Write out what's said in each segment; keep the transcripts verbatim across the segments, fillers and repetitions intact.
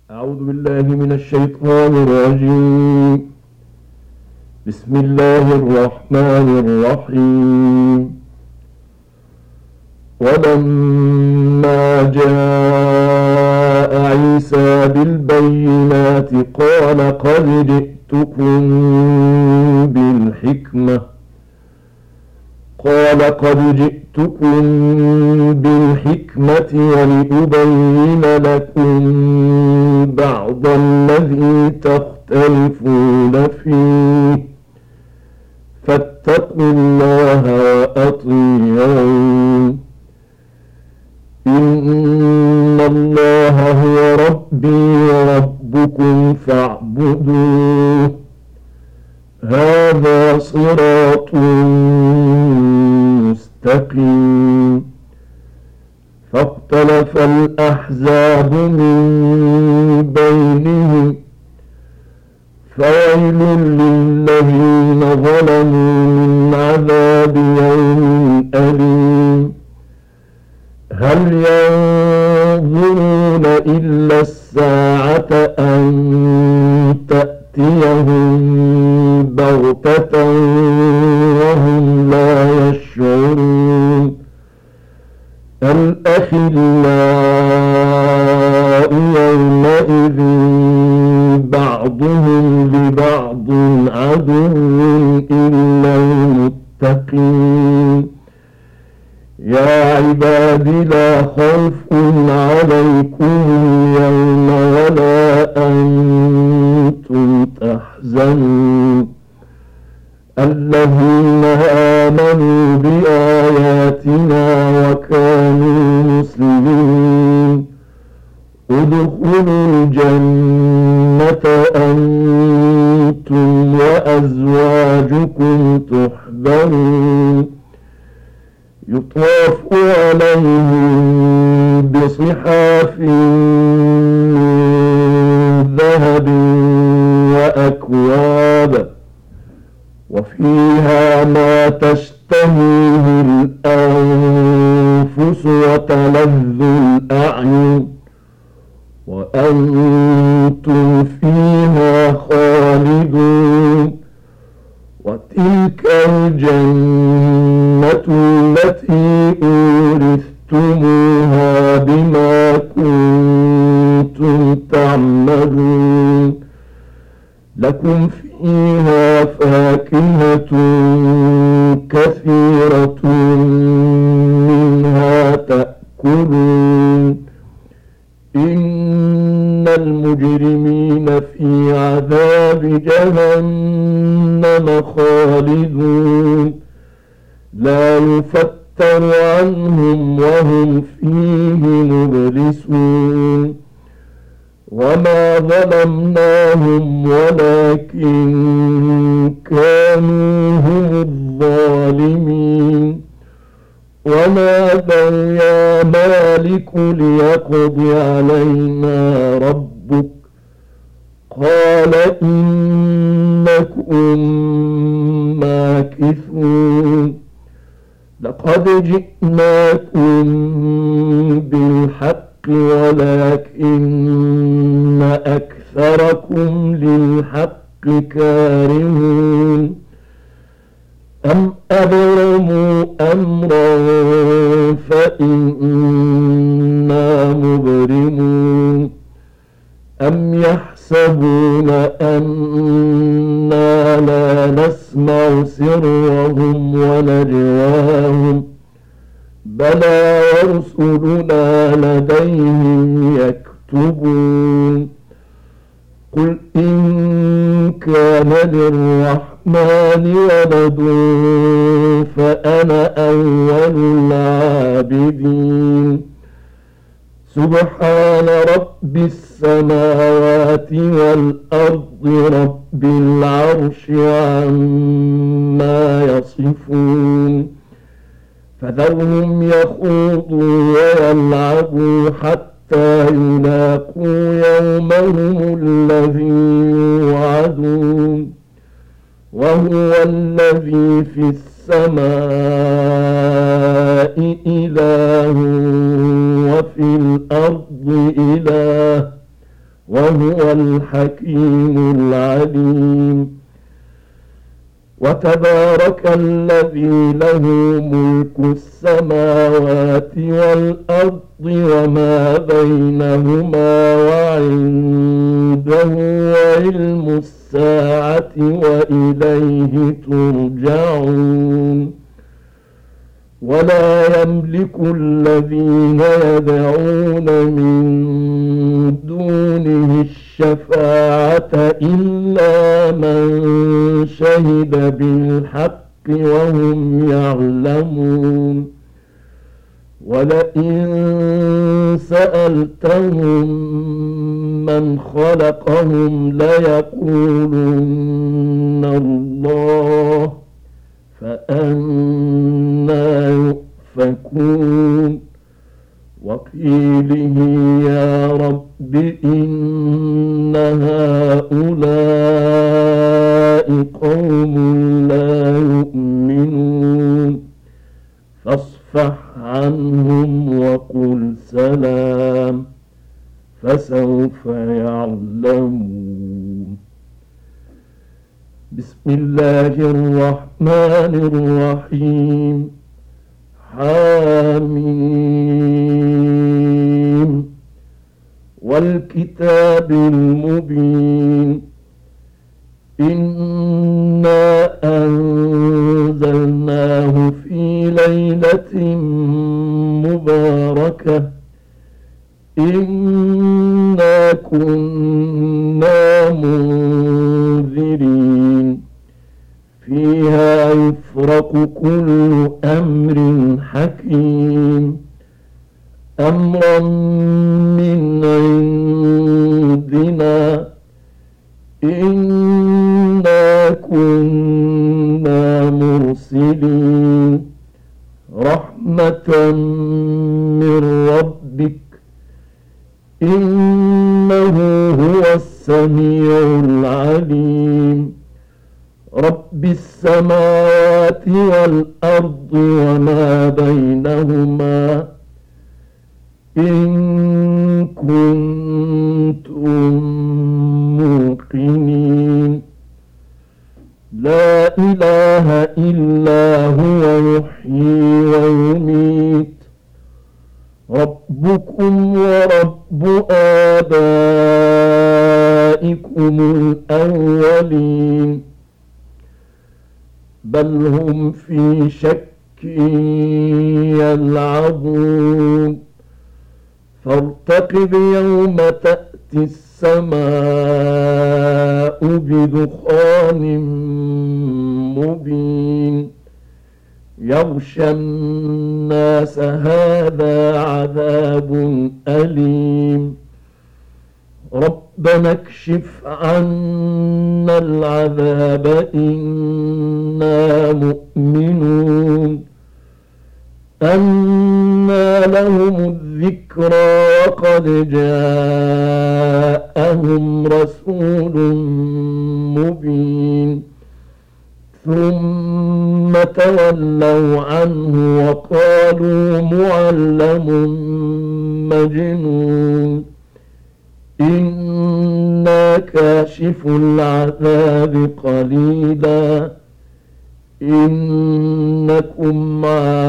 أعوذ بالله من الشيطان الرجيم. بسم الله الرحمن الرحيم. ولما جاء عيسى بالبينات قال قد جئتكم بالحكمة قال قد جئتكم بالحكمة ولأبين لكم بعض الذي تختلفون فيه فاتقوا الله وأطيعون. إن الله هو ربي وربكم فاعبدوه هذا صراط مستقيم. فاختلف الأحزاب من بينهم فويل للذين ظلموا من عذاب يوم أليم. هل ينظرون إلا الساعة أن تأتيهم بغتة وهم لا يشعرون. الأخلاء يومئذ بعضهم لبعض عدو إلا المتقين. يا عباد لا خوف عليكم اليوم ولا أنتم تحزنون. الذين آمنوا بآياتنا وكانوا مسلمين ادخلوا الجنة أنتم وأزواجكم تحبرون. يطاف عليهم بصحاف من ذهب وأكواب وفيها ما تشتهيه الأنفس وتلذ الأعين وأنتم فيها خالدون. وتلك الجنة التي أورثتموها بما كنتم تعملون. لكم فيها فاكهة كثيرة منها تأكلون. إن المجرمين في عذاب جهنم خالدون لا يفتر عنهم وهم فيه مبلسون. وما ظلمناهم ولكن كانوا هم الظالمين. ونادوا يا مالك ليقض علينا ربك قال إنكم ماكثون. لقد جئناكم بالحق ولكن أكثركم للحق كارهون. أم أبرموا أمرا فإنا مبرمون. أم يحسبون أنا لا نسمع سرهم ونجواهم بلى ورسلنا لديهم يكتبون. قل إن كان للرحمن ولد فأنا أول العابدين. سبحان رب السماوات والأرض رب العرش عما يصفون. فذرهم يخوضوا ويلعبوا حتى يلاقوا يومهم الذي يوعدون. وهو الذي في السماء إله وفي الأرض إله وهو الحكيم العليم. وتبارك الذي له ملك السماوات والأرض وما بينهما وعنده علم الساعة وإليه ترجعون. ولا يملك الذين يدعون من دونه الشفاعة إلا من شهد بالحق وهم يعلمون. ولئن سألتهم من خلقهم ليقولن الله فأنى يؤفكون. وقيله يا رب إن هؤلاء قوم لا يؤمنون فاصفح عنهم وقل سلام فسوف يعلمون. بسم الله الرحمن الرحيم. حاميم والكتاب المبين إنا أنزلناه في ليلة مباركة إنا كنا منذرين فيها يفرق كل أمر حكيم أمرا من عندنا إنا كنا مرسلين رحمة من ربك إنه هو السميع العليم. رب السماوات والأرض وما بينهما إن كنتم موقنين. لا إله إلا هو يحيي ويميت ربكم ورب آبائكم الأولين بل هم في شك يلعبون فارتقب يوم تأتي السماء بدخان مبين يغشى الناس هذا عذاب أليم ربنا اكشف عنا العذاب إنا مؤمنون. أنى لهم الذكرى وقد جاءهم رسول مبين ثم تولوا عنه وقالوا معلم مجنون إنا كاشف العذاب قليلا إنكم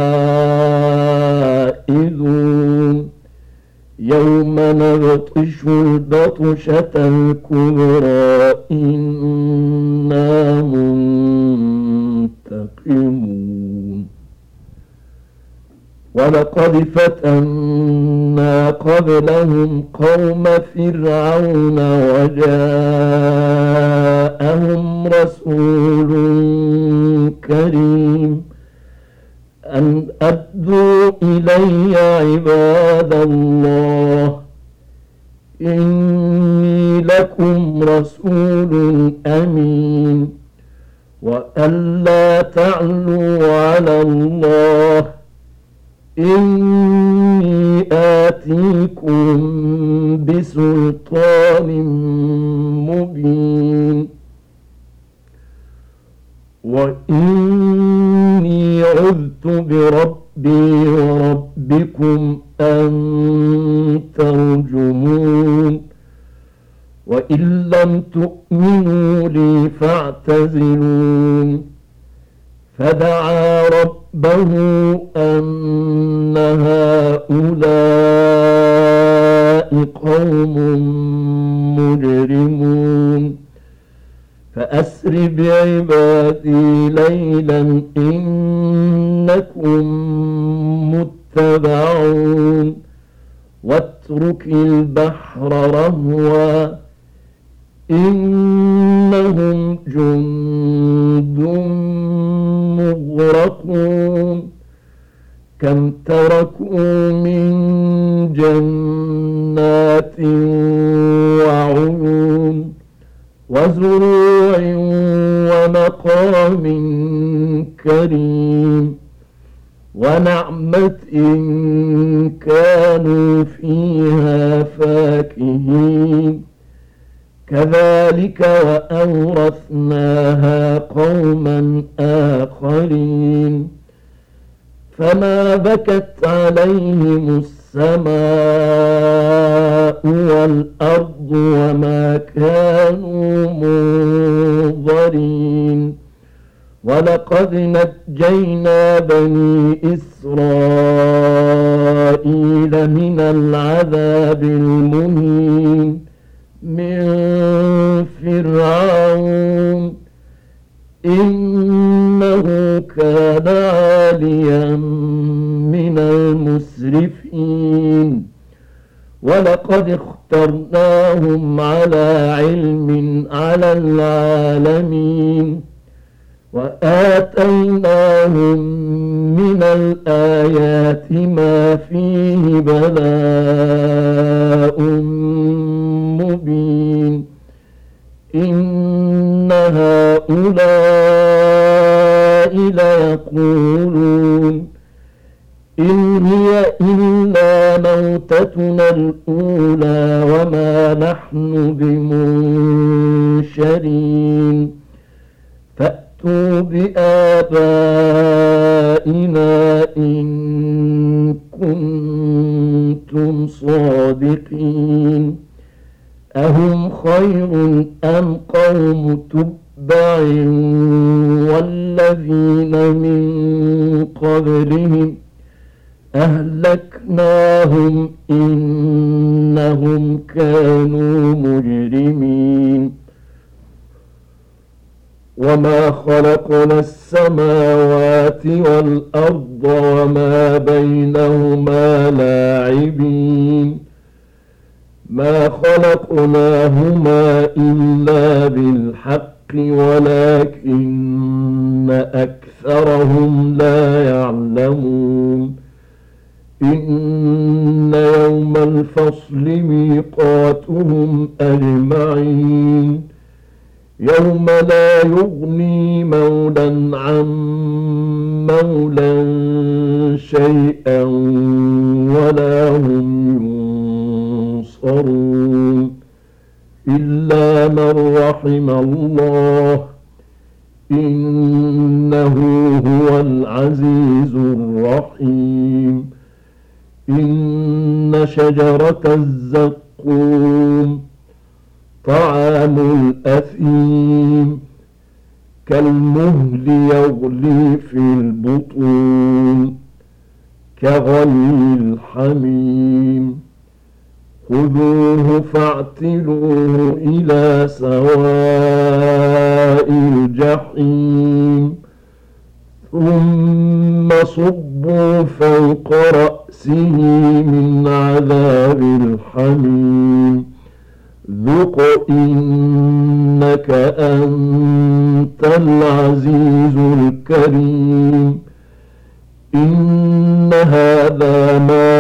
عائدون يوم نبطش البطشة الكبرى إنا منتقمون. ولقد فتنا قبلهم قوم فرعون وجاءهم رسول كريم أن أدوا إلي عباد الله إني لكم رسول أمين وألا تعلوا على الله إني آتيكم بسلطان مبين وإني عذت بربي وربكم أن ترجمون وإن لم تؤمنوا لي فاعتزلون فدعا ربه أن هؤلاء قوم مجرمون فأسر بعبادي ليلا إنكم متبعون واترك البحر رهوا إنهم جند مغرقون كم تركوا من جنات وعيون وزروع ومقام كريم ونعمة كانوا فيها فاكهين كذلك وأورثناها قوما آخرين فما بكت عليهم السماء والأرض وما كانوا منظرين ولقد نجينا بني إسرائيل من العذاب المهين من فرعون إنه كان عاليا من المسرفين ولقد اخترناهم على علم على العالمين وآتيناهم من الآيات ما فيه بلاء مبين إن هؤلاء ليقولون إن هي إلا موتتنا الأولى وما نحن بمنشرين فأتوا بآبائنا إن كنتم صادقين أهم خير أم قوم تبع والذين من قبلهم أهلكناهم إنهم كانوا مجرمين وما خلقنا السماوات والأرض وما بينهما لاعبين ما خلقناهما إلا بالحق ولكن أكثرهم لا يعلمون إن يوم الفصل ميقاتهم أجمعين يوم لا يغني مولا عن مولا شيئا ولا هم ينصرون إلا من رحم الله إنه هو العزيز الرحيم إن شجرة الزقوم طعام الأثيم كالمهل يغلي في البطون كغلي الحميم خذوه فاعتلوه إلى سواء الجحيم ثم صبوا فوق رأسه من عذاب الحميم ذق إنك أنت العزيز الكريم إن هذا ما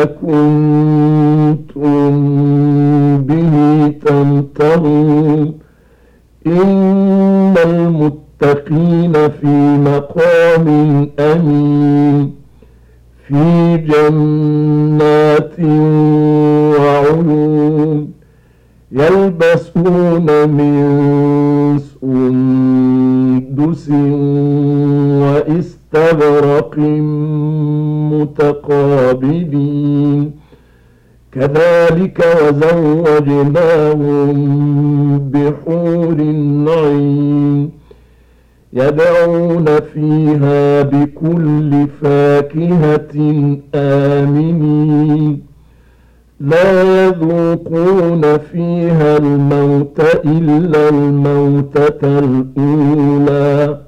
كنتم به تمترون إن المتقين في مقام أمين في جنات وعيون يلبسون من سندس واستبرق متقابلين كذلك وزوجناهم بحور عين يدعون فيها بكل فاكهة آمنين لا يذوقون فيها الموت إلا الموتة الأولى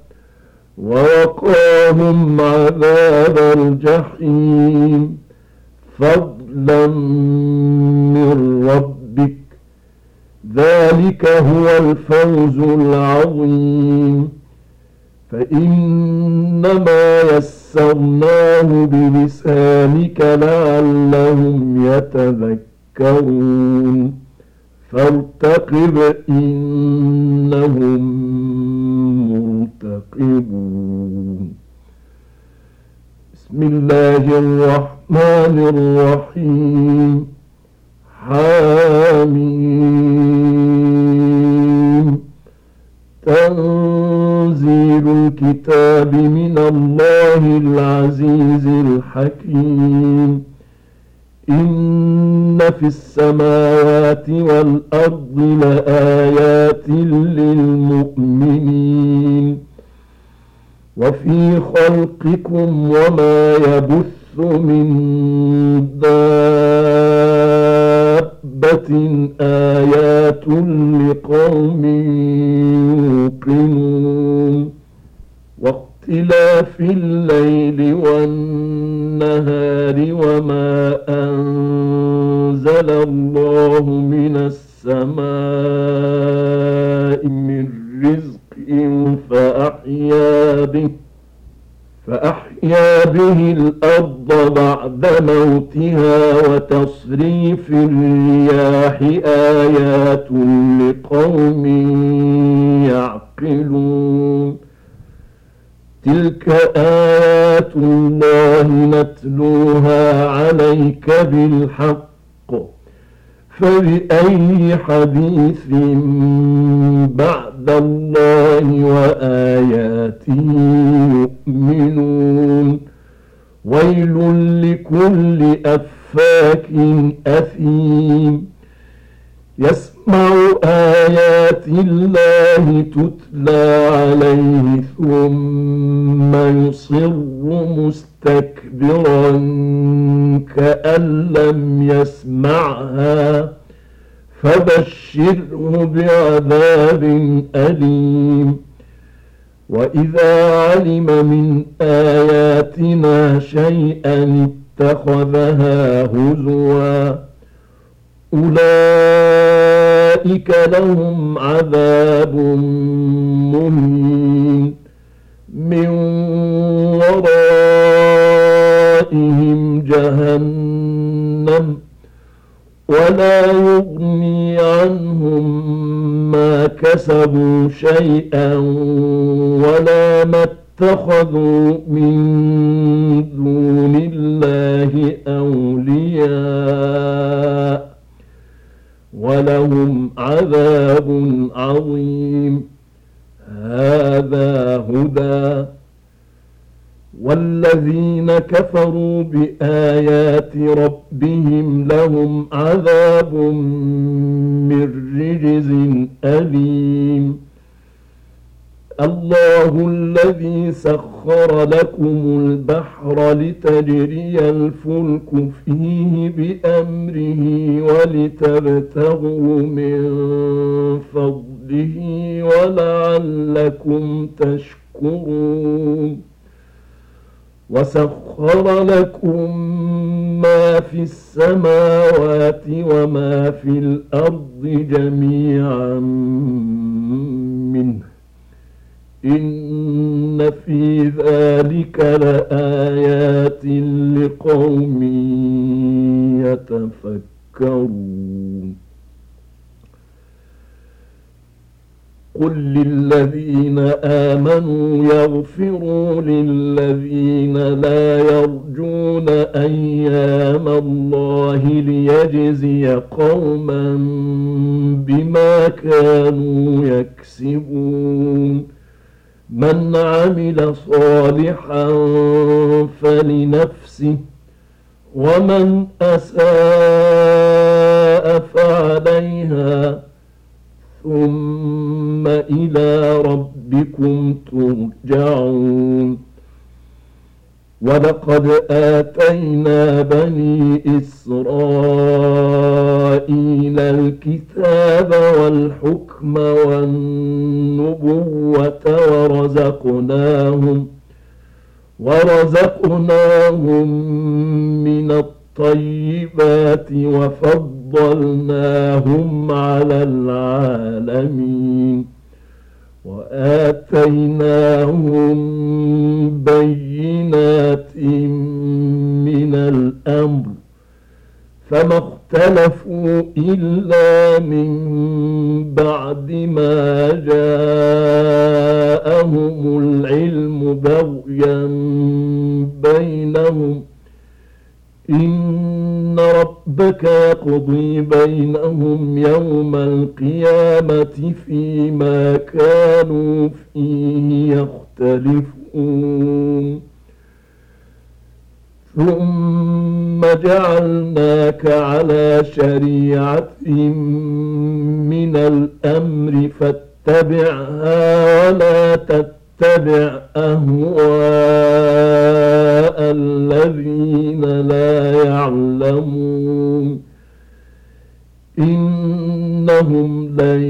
ووقاهم عذاب الجحيم فضلا من ربك ذلك هو الفوز العظيم فإنما يسرناه بلسانك لعلهم يتذكرون فارتقب إنهم مرتقبون بسم الله الرحمن الرحيم حميم تنزيل الكتاب من الله العزيز الحكيم إن في السماوات والأرض لآيات للمؤمنين وفي خلقكم وما يبث من دابة آيات لقوم يوقنون واختلاف الليل والنهار وما أنزل الله من السماء من رزق فأحيا به فأحيا به الأرض بعد موتها وتصريف الرياح آيات لقوم يعقلون تلك آيات الله نتلوها عليك بالحق فبأي حديث بعد الله وآياته يؤمنون ويل لكل أفاك أثيم يسمع آيات الله تتلى عليه ثم يصر مستكبرا كأن لم يسمعها فبشره بعذاب أليم وإذا علم من آياتنا شيئا اتخذها هزوا أولئك لهم عذاب مهين من ورائهم جهنم ولا يغني عنهم ما كسبوا شيئا ولا ما اتخذوا من دون الله أولياء ولهم عذاب عظيم هذا هدى والذين كفروا بآيات ربهم لهم عذاب من رجز أليم الله الذي سخر لكم البحر لتجري الفلك فيه بأمره ولتبتغوا من فضله ولعلكم تشكرون وسخر لكم ما في السماوات وما في الأرض جميعا منه إن في ذلك لآيات لقوم يتفكرون قل للذين آمنوا يغفروا للذين لا يرجون أيام الله ليجزي قوما بما كانوا يكسبون من عمل صالحا فلنفسه ومن أساء عليها ثم إلى ربكم ترجعون. ولقد آتينا بني إسرائيل الكتاب والحكم والنبوة ورزقناهم ورزقناهم من الطيبات وفضلناهم على العالمين وآتيناهم بينات من الأمر فما اختلفوا إلا من بعد ما جاءهم العلم بغيا بينهم إن ربك يقضي بينهم يوم القيامة فيما كانوا فيه يختلفون. ثم جعلناك على شريعة من الأمر فاتبعها ولا تتبع أهواء الذين لا يعلمون إنهم لن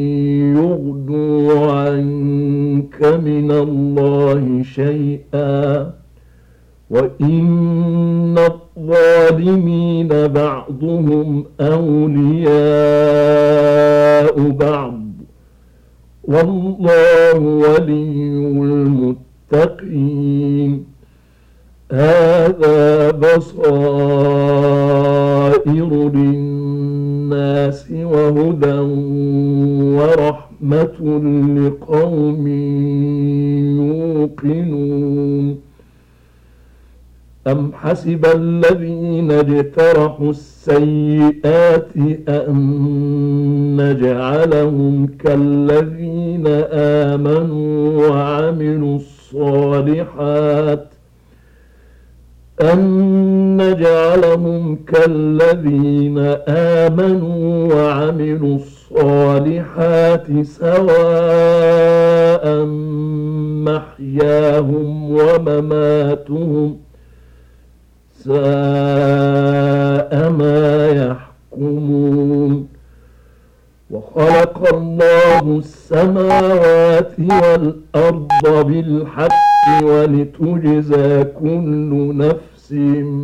يغنوا عنك من الله شيئا وإن الظالمين بعضهم أولياء بعض والله ولي المتقين. هذا بصائر للناس وهدى ورحمة لقوم يوقنون. أم حسب الذين اجترحوا السيئات أن نجعلهم كالذين آمنوا وعملوا الصالحات أن نجعلهم كالذين آمنوا وعملوا الصالحات سواء محياهم ومماتهم ساء ما يحكمون. وخلق الله السماوات والأرض بالحق ولتجزى كل نفس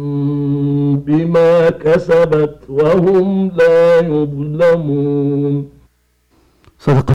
بما كسبت وهم لا يظلمون. صدق